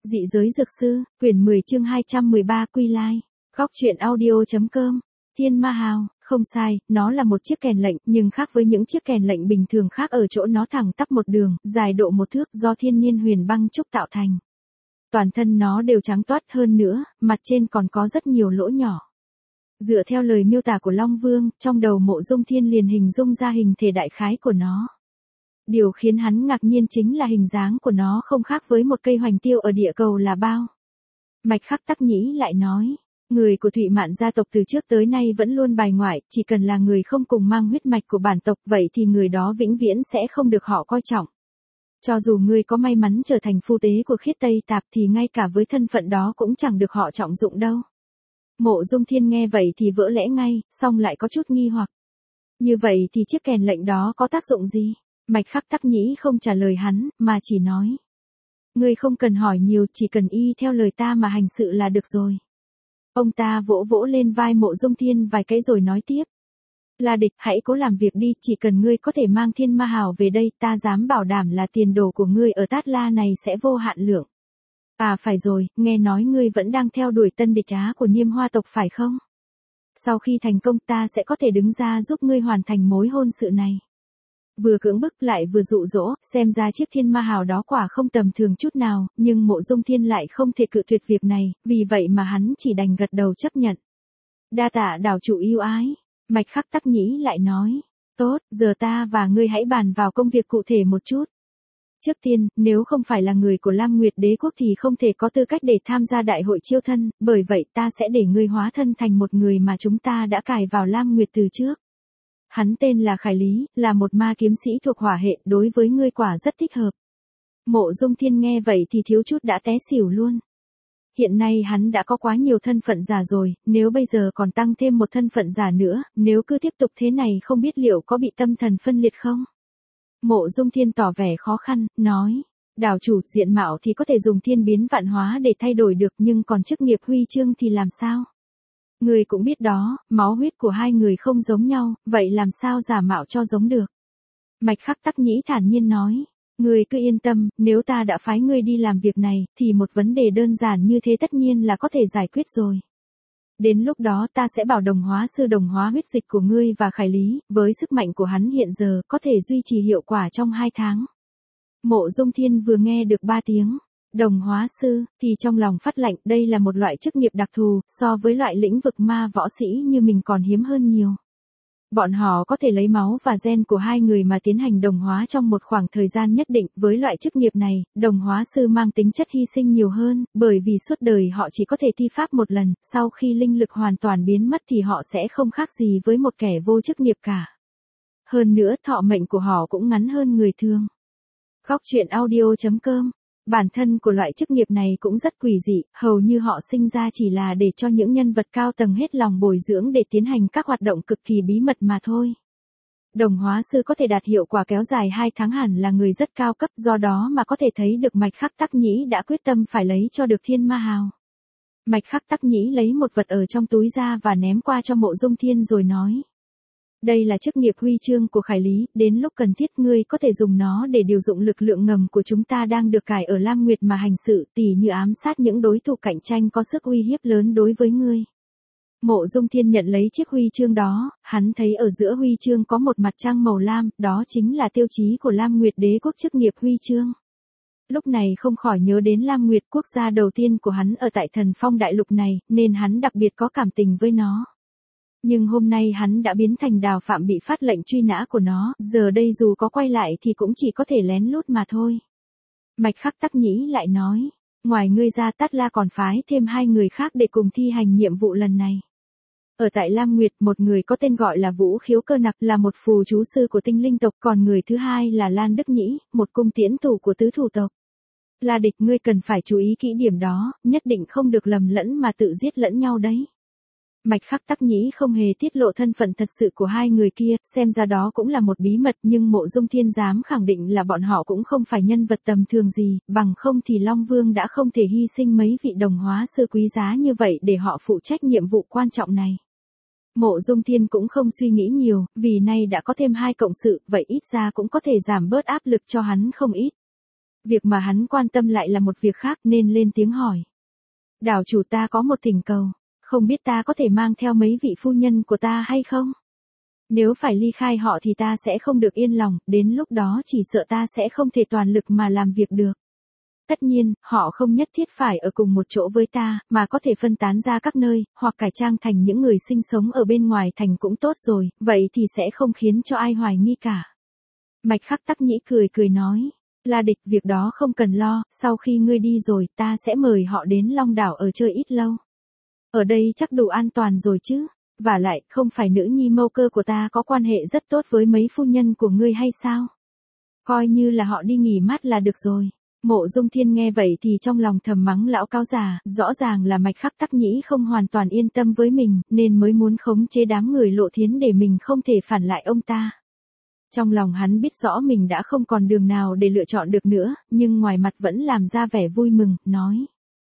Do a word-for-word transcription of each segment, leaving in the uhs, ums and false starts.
Dị giới dược sư, quyển mười chương hai trăm mười ba Quy Lai. Góc truyện audio.com. Thiên Ma Hào, không sai, nó là một chiếc kèn lệnh, nhưng khác với những chiếc kèn lệnh bình thường khác ở chỗ nó thẳng tắp một đường, dài độ một thước do thiên nhiên huyền băng trúc tạo thành. Toàn thân nó đều trắng toát hơn nữa, mặt trên còn có rất nhiều lỗ nhỏ. Dựa theo lời miêu tả của Long Vương, trong đầu Mộ Dung Thiên liền hình dung ra hình thể đại khái của nó. Điều khiến hắn ngạc nhiên chính là hình dáng của nó không khác với một cây hoành tiêu ở địa cầu là bao. Mạch Khắc Tắc Nhĩ lại nói, người của Thụy Mạn gia tộc từ trước tới nay vẫn luôn bài ngoại, chỉ cần là người không cùng mang huyết mạch của bản tộc vậy thì người đó vĩnh viễn sẽ không được họ coi trọng. Cho dù ngươi có may mắn trở thành phu tế của Khiết Tây Tạp thì ngay cả với thân phận đó cũng chẳng được họ trọng dụng đâu. Mộ Dung Thiên nghe vậy thì vỡ lẽ ngay, song lại có chút nghi hoặc. Như vậy thì chiếc kèn lệnh đó có tác dụng gì? Mạch Khắc Tắc Nhĩ không trả lời hắn, mà chỉ nói. Ngươi không cần hỏi nhiều, chỉ cần y theo lời ta mà hành sự là được rồi. Ông ta vỗ vỗ lên vai Mộ Dung Thiên vài cái rồi nói tiếp. La Địch, hãy cố làm việc đi, chỉ cần ngươi có thể mang Thiên Ma Hào về đây, ta dám bảo đảm là tiền đồ của ngươi ở Tát La này sẽ vô hạn lượng. À phải rồi, nghe nói ngươi vẫn đang theo đuổi tân địch á của Niêm Hoa tộc phải không? Sau khi thành công ta sẽ có thể đứng ra giúp ngươi hoàn thành mối hôn sự này. Vừa cưỡng bức lại vừa dụ dỗ, xem ra chiếc Thiên Ma Hào đó quả không tầm thường chút nào, nhưng Mộ Dung Thiên lại không thể cự tuyệt việc này, vì vậy mà hắn chỉ đành gật đầu chấp nhận. Đa tạ đảo chủ yêu ái, Mạch Khắc Tắc Nhĩ lại nói, tốt, giờ ta và ngươi hãy bàn vào công việc cụ thể một chút. Trước tiên, nếu không phải là người của Lam Nguyệt Đế quốc thì không thể có tư cách để tham gia đại hội chiêu thân, bởi vậy ta sẽ để ngươi hóa thân thành một người mà chúng ta đã cài vào Lam Nguyệt từ trước. Hắn tên là Khải Lý, là một ma kiếm sĩ thuộc hỏa hệ, đối với ngươi quả rất thích hợp. Mộ Dung Thiên nghe vậy thì thiếu chút đã té xỉu luôn. Hiện nay hắn đã có quá nhiều thân phận giả rồi, nếu bây giờ còn tăng thêm một thân phận giả nữa, nếu cứ tiếp tục thế này không biết liệu có bị tâm thần phân liệt không? Mộ Dung Thiên tỏ vẻ khó khăn, nói, đảo chủ, diện mạo thì có thể dùng thiên biến vạn hóa để thay đổi được nhưng còn chức nghiệp huy chương thì làm sao? Người cũng biết đó, máu huyết của hai người không giống nhau, vậy làm sao giả mạo cho giống được? Mạch Khắc Tắc Nhĩ thản nhiên nói, người cứ yên tâm, nếu ta đã phái ngươi đi làm việc này, thì một vấn đề đơn giản như thế tất nhiên là có thể giải quyết rồi. Đến lúc đó ta sẽ bảo đồng hóa sư đồng hóa huyết dịch của ngươi và Khải Lý, với sức mạnh của hắn hiện giờ, có thể duy trì hiệu quả trong hai tháng. Mộ Dung Thiên vừa nghe được ba tiếng đồng hóa sư, thì trong lòng phát lạnh, đây là một loại chức nghiệp đặc thù, so với loại lĩnh vực ma võ sĩ như mình còn hiếm hơn nhiều. Bọn họ có thể lấy máu và gen của hai người mà tiến hành đồng hóa trong một khoảng thời gian nhất định, với loại chức nghiệp này, đồng hóa sư mang tính chất hy sinh nhiều hơn, bởi vì suốt đời họ chỉ có thể thi pháp một lần, sau khi linh lực hoàn toàn biến mất thì họ sẽ không khác gì với một kẻ vô chức nghiệp cả. Hơn nữa thọ mệnh của họ cũng ngắn hơn người thường. Góc truyện audio.com. Bản thân của loại chức nghiệp này cũng rất quỷ dị, hầu như họ sinh ra chỉ là để cho những nhân vật cao tầng hết lòng bồi dưỡng để tiến hành các hoạt động cực kỳ bí mật mà thôi. Đồng hóa sư có thể đạt hiệu quả kéo dài hai tháng hẳn là người rất cao cấp, do đó mà có thể thấy được Mạch Khắc Tắc Nhĩ đã quyết tâm phải lấy cho được Thiên Ma Hào. Mạch Khắc Tắc Nhĩ lấy một vật ở trong túi ra và ném qua cho Mộ Dung Thiên rồi nói. Đây là chức nghiệp huy chương của Khải Lý, đến lúc cần thiết ngươi có thể dùng nó để điều dụng lực lượng ngầm của chúng ta đang được cài ở Lam Nguyệt mà hành sự, tỉ như ám sát những đối thủ cạnh tranh có sức uy hiếp lớn đối với ngươi. Mộ Dung Thiên nhận lấy chiếc huy chương đó, hắn thấy ở giữa huy chương có một mặt trăng màu lam, đó chính là tiêu chí của Lam Nguyệt Đế quốc chức nghiệp huy chương. Lúc này không khỏi nhớ đến Lam Nguyệt, quốc gia đầu tiên của hắn ở tại Thần Phong đại lục này, nên hắn đặc biệt có cảm tình với nó. Nhưng hôm nay hắn đã biến thành đào phạm bị phát lệnh truy nã của nó, giờ đây dù có quay lại thì cũng chỉ có thể lén lút mà thôi. Mạch Khắc Tắc Nhĩ lại nói, ngoài ngươi ra Tát La còn phái thêm hai người khác để cùng thi hành nhiệm vụ lần này. Ở tại Lam Nguyệt, một người có tên gọi là Vũ Khiếu Cơ Nặc, là một phù chú sư của tinh linh tộc, còn người thứ hai là Lan Đức Nhĩ, một cung tiễn thủ của tứ thủ tộc. La Địch, ngươi cần phải chú ý kỹ điểm đó, nhất định không được lầm lẫn mà tự giết lẫn nhau đấy. Mạch Khắc Tắc Nhĩ không hề tiết lộ thân phận thật sự của hai người kia, xem ra đó cũng là một bí mật, nhưng Mộ Dung Thiên dám khẳng định là bọn họ cũng không phải nhân vật tầm thường gì, bằng không thì Long Vương đã không thể hy sinh mấy vị đồng hóa sư quý giá như vậy để họ phụ trách nhiệm vụ quan trọng này. Mộ Dung Thiên cũng không suy nghĩ nhiều, vì nay đã có thêm hai cộng sự, vậy ít ra cũng có thể giảm bớt áp lực cho hắn không ít. Việc mà hắn quan tâm lại là một việc khác nên lên tiếng hỏi. Đảo chủ ta có một thỉnh cầu, không biết ta có thể mang theo mấy vị phu nhân của ta hay không? Nếu phải ly khai họ thì ta sẽ không được yên lòng, đến lúc đó chỉ sợ ta sẽ không thể toàn lực mà làm việc được. Tất nhiên, họ không nhất thiết phải ở cùng một chỗ với ta, mà có thể phân tán ra các nơi, hoặc cải trang thành những người sinh sống ở bên ngoài thành cũng tốt rồi, vậy thì sẽ không khiến cho ai hoài nghi cả. Mạch Khắc Tắc Nhĩ cười cười nói, La Địch, việc đó không cần lo, sau khi ngươi đi rồi, ta sẽ mời họ đến Long Đảo ở chơi ít lâu. Ở đây chắc đủ an toàn rồi chứ, vả lại, không phải nữ nhi Mâu Cơ của ta có quan hệ rất tốt với mấy phu nhân của ngươi hay sao? Coi như là họ đi nghỉ mát là được rồi. Mộ Dung Thiên nghe vậy thì trong lòng thầm mắng lão cáo già, rõ ràng là Mạch Khắc Tắc Nhĩ không hoàn toàn yên tâm với mình, nên mới muốn khống chế đám người Lộ Thiến để mình không thể phản lại ông ta. Trong lòng hắn biết rõ mình đã không còn đường nào để lựa chọn được nữa, nhưng ngoài mặt vẫn làm ra vẻ vui mừng, nói.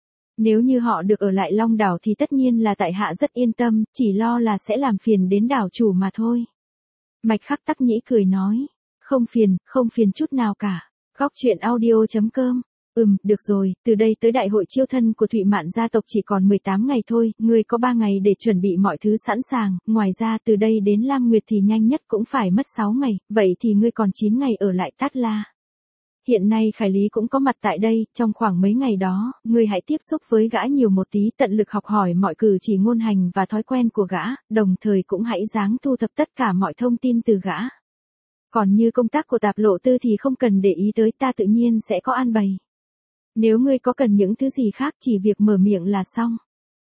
Nếu như họ được ở lại Long Đảo thì tất nhiên là tại hạ rất yên tâm, chỉ lo là sẽ làm phiền đến đảo chủ mà thôi. Mạch Khắc Tắc Nhĩ cười nói, không phiền, không phiền chút nào cả. Góc truyện audio chấm com. Ừm, được rồi, từ đây tới đại hội chiêu thân của Thụy Mạn gia tộc chỉ còn mười tám ngày thôi, ngươi có ba ngày để chuẩn bị mọi thứ sẵn sàng, ngoài ra từ đây đến Lam Nguyệt thì nhanh nhất cũng phải mất sáu ngày, vậy thì ngươi còn chín ngày ở lại Tát La. Hiện nay Khải Lý cũng có mặt tại đây, trong khoảng mấy ngày đó, ngươi hãy tiếp xúc với gã nhiều một tí, tận lực học hỏi mọi cử chỉ ngôn hành và thói quen của gã, đồng thời cũng hãy ráng thu thập tất cả mọi thông tin từ gã. Còn như công tác của Tạp Lộ Tư thì không cần để ý tới, ta tự nhiên sẽ có an bày. Nếu ngươi có cần những thứ gì khác chỉ việc mở miệng là xong.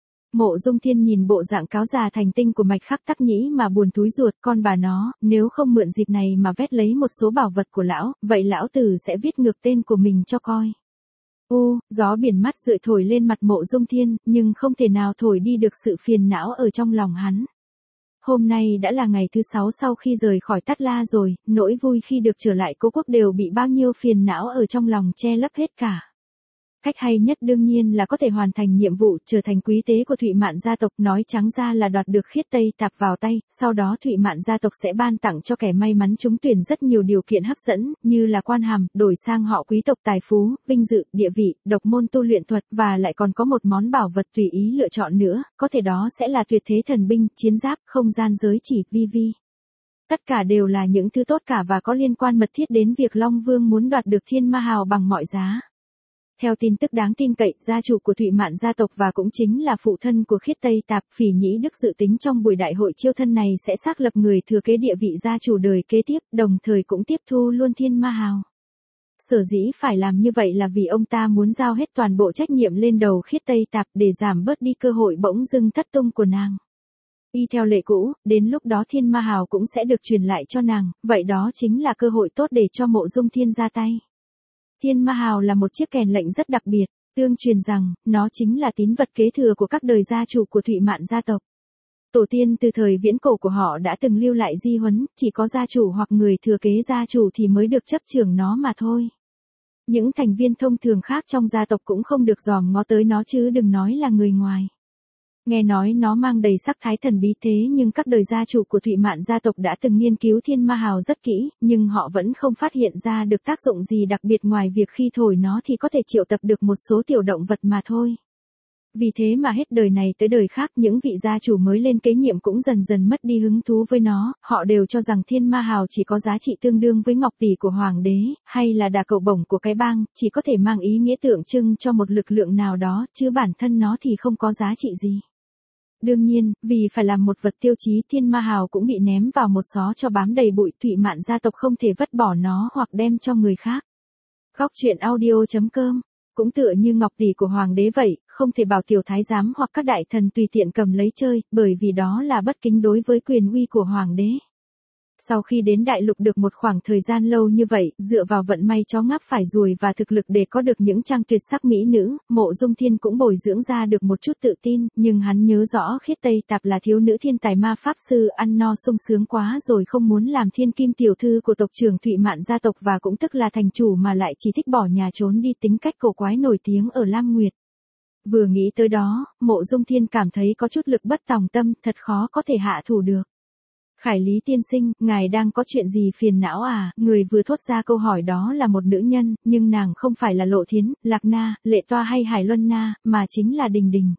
Mộ Dung Thiên nhìn bộ dạng cáo già thành tinh của Mạch Khắc Tắc Nhĩ mà buồn túi ruột, con bà nó, nếu không mượn dịp này mà vét lấy một số bảo vật của lão, vậy lão tử sẽ viết ngược tên của mình cho coi. U, gió biển mát rượi thổi lên mặt Mộ Dung Thiên, nhưng không thể nào thổi đi được sự phiền não ở trong lòng hắn. Hôm nay đã là ngày thứ sáu sau khi rời khỏi Tát La rồi, nỗi vui khi được trở lại Cố Quốc đều bị bao nhiêu phiền não ở trong lòng che lấp hết cả. Cách hay nhất đương nhiên là có thể hoàn thành nhiệm vụ trở thành quý tế của Thụy Mạn gia tộc, nói trắng ra là đoạt được Khiết Tây Tạp vào tay, sau đó Thụy Mạn gia tộc sẽ ban tặng cho kẻ may mắn trúng tuyển rất nhiều điều kiện hấp dẫn, như là quan hàm, đổi sang họ quý tộc tài phú, vinh dự, địa vị, độc môn tu luyện thuật và lại còn có một món bảo vật tùy ý lựa chọn nữa, có thể đó sẽ là tuyệt thế thần binh, chiến giáp, không gian giới chỉ, vi vi. Tất cả đều là những thứ tốt cả và có liên quan mật thiết đến việc Long Vương muốn đoạt được Thiên Ma Hào bằng mọi giá. Theo tin tức đáng tin cậy, gia chủ của Thụy Mạn gia tộc và cũng chính là phụ thân của Khiết Tây Tạp, Phỉ Nhĩ Đức dự tính trong buổi đại hội chiêu thân này sẽ xác lập người thừa kế địa vị gia chủ đời kế tiếp, đồng thời cũng tiếp thu luôn Thiên Ma Hào. Sở dĩ phải làm như vậy là vì ông ta muốn giao hết toàn bộ trách nhiệm lên đầu Khiết Tây Tạp để giảm bớt đi cơ hội bỗng dưng thất tung của nàng. Y theo lệ cũ, đến lúc đó Thiên Ma Hào cũng sẽ được truyền lại cho nàng, vậy đó chính là cơ hội tốt để cho Mộ Dung Thiên ra tay. Thiên Ma Hào là một chiếc kèn lệnh rất đặc biệt, tương truyền rằng, nó chính là tín vật kế thừa của các đời gia chủ của Thụy Mạn gia tộc. Tổ tiên từ thời viễn cổ của họ đã từng lưu lại di huấn, chỉ có gia chủ hoặc người thừa kế gia chủ thì mới được chấp chưởng nó mà thôi. Những thành viên thông thường khác trong gia tộc cũng không được dòm ngó tới nó chứ đừng nói là người ngoài. Nghe nói nó mang đầy sắc thái thần bí thế nhưng các đời gia chủ của Thụy Mạn gia tộc đã từng nghiên cứu Thiên Ma Hào rất kỹ, nhưng họ vẫn không phát hiện ra được tác dụng gì đặc biệt ngoài việc khi thổi nó thì có thể triệu tập được một số tiểu động vật mà thôi. Vì thế mà hết đời này tới đời khác những vị gia chủ mới lên kế nhiệm cũng dần dần mất đi hứng thú với nó, họ đều cho rằng Thiên Ma Hào chỉ có giá trị tương đương với ngọc tỷ của hoàng đế, hay là đà cậu bổng của cái bang, chỉ có thể mang ý nghĩa tượng trưng cho một lực lượng nào đó, chứ bản thân nó thì không có giá trị gì. Đương nhiên, vì phải làm một vật tiêu chí Thiên Ma Hào cũng bị ném vào một xó cho bám đầy bụi, Thụy Mạn gia tộc không thể vứt bỏ nó hoặc đem cho người khác. Góc truyện audio chấm com. Cũng tựa như ngọc tỷ của hoàng đế vậy, không thể bảo tiểu thái giám hoặc các đại thần tùy tiện cầm lấy chơi, bởi vì đó là bất kính đối với quyền uy của hoàng đế. Sau khi đến đại lục được một khoảng thời gian lâu như vậy, dựa vào vận may chó ngáp phải ruồi và thực lực để có được những trang tuyệt sắc mỹ nữ, Mộ Dung Thiên cũng bồi dưỡng ra được một chút tự tin, nhưng hắn nhớ rõ Khiết Tây Tạp là thiếu nữ thiên tài ma pháp sư, ăn no sung sướng quá rồi không muốn làm thiên kim tiểu thư của tộc trưởng Thụy Mạn gia tộc và cũng tức là thành chủ mà lại chỉ thích bỏ nhà trốn đi, tính cách cổ quái nổi tiếng ở Lam Nguyệt. Vừa nghĩ tới đó, Mộ Dung Thiên cảm thấy có chút lực bất tòng tâm, thật khó có thể hạ thủ được. Khải Lý tiên sinh, ngài đang có chuyện gì phiền não à? Người vừa thốt ra câu hỏi đó là một nữ nhân, nhưng nàng không phải là Lộ Thiến, Lạc Na, Lệ Toa hay Hải Luân Na, mà chính là Đình Đình.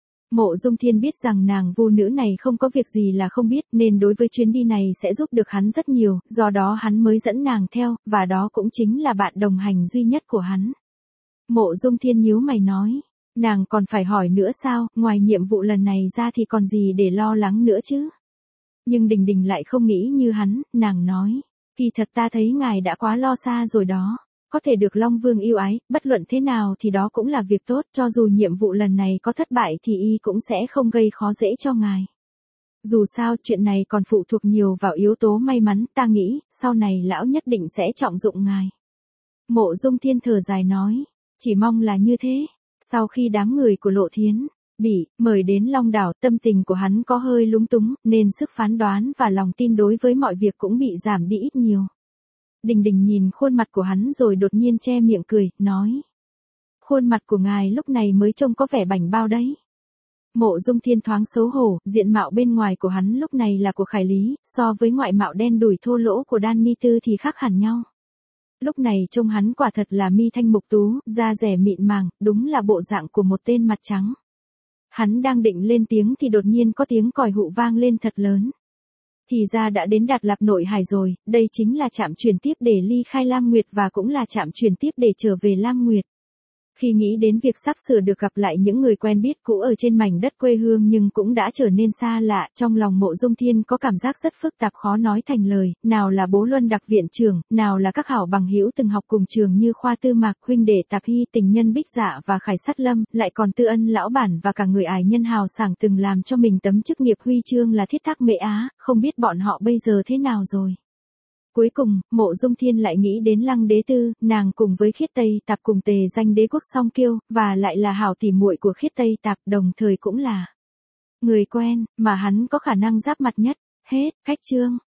Mộ Dung Thiên biết rằng nàng vu nữ này không có việc gì là không biết, nên đối với chuyến đi này sẽ giúp được hắn rất nhiều, do đó hắn mới dẫn nàng theo, và đó cũng chính là bạn đồng hành duy nhất của hắn. Mộ Dung Thiên nhíu mày nói, nàng còn phải hỏi nữa sao, ngoài nhiệm vụ lần này ra thì còn gì để lo lắng nữa chứ? Nhưng Đình Đình lại không nghĩ như hắn, nàng nói, kỳ thật ta thấy ngài đã quá lo xa rồi đó. Có thể được Long Vương yêu ái, bất luận thế nào thì đó cũng là việc tốt, cho dù nhiệm vụ lần này có thất bại thì y cũng sẽ không gây khó dễ cho ngài. Dù sao, chuyện này còn phụ thuộc nhiều vào yếu tố may mắn, ta nghĩ, sau này lão nhất định sẽ trọng dụng ngài. Mộ Dung Thiên thở dài nói, chỉ mong là như thế. Sau khi đám người của Lộ Thiến bị mời đến Long Đảo, tâm tình của hắn có hơi lúng túng, nên sức phán đoán và lòng tin đối với mọi việc cũng bị giảm đi ít nhiều. Đình Đình nhìn khuôn mặt của hắn rồi đột nhiên che miệng cười, nói. Khuôn mặt của ngài lúc này mới trông có vẻ bảnh bao đấy. Mộ Dung Thiên thoáng xấu hổ, diện mạo bên ngoài của hắn lúc này là của Khải Lý, so với ngoại mạo đen đủi thô lỗ của Đan Ni Tư thì khác hẳn nhau. Lúc này trông hắn quả thật là mi thanh mục tú, da rẻ mịn màng, đúng là bộ dạng của một tên mặt trắng. Hắn đang định lên tiếng thì đột nhiên có tiếng còi hụ vang lên thật lớn. Thì ra đã đến Đạt Lạp Nội Hải rồi, đây chính là trạm chuyển tiếp để ly khai Lam Nguyệt và cũng là trạm chuyển tiếp để trở về Lam Nguyệt. Khi nghĩ đến việc sắp sửa được gặp lại những người quen biết cũ ở trên mảnh đất quê hương nhưng cũng đã trở nên xa lạ, trong lòng Mộ Dung Thiên có cảm giác rất phức tạp khó nói thành lời, nào là Bố Luân đặc viện trưởng, nào là các hảo bằng hữu từng học cùng trường như Khoa Tư Mạc, huynh đệ Tạp Hy, tình nhân Bích Dạ và Khải Sát Lâm, lại còn Tư Ân lão bản và cả người ải nhân hào sảng từng làm cho mình tấm chức nghiệp huy chương là Thiết Thác Mễ Á, không biết bọn họ bây giờ thế nào rồi. Cuối cùng, Mộ Dung Thiên lại nghĩ đến Lăng Đế Tư, nàng cùng với Khiết Tây Tạp cùng tề danh đế quốc song kiêu, và lại là hảo tỉ muội của Khiết Tây Tạp, đồng thời cũng là người quen, mà hắn có khả năng giáp mặt nhất. Hết, cách chương.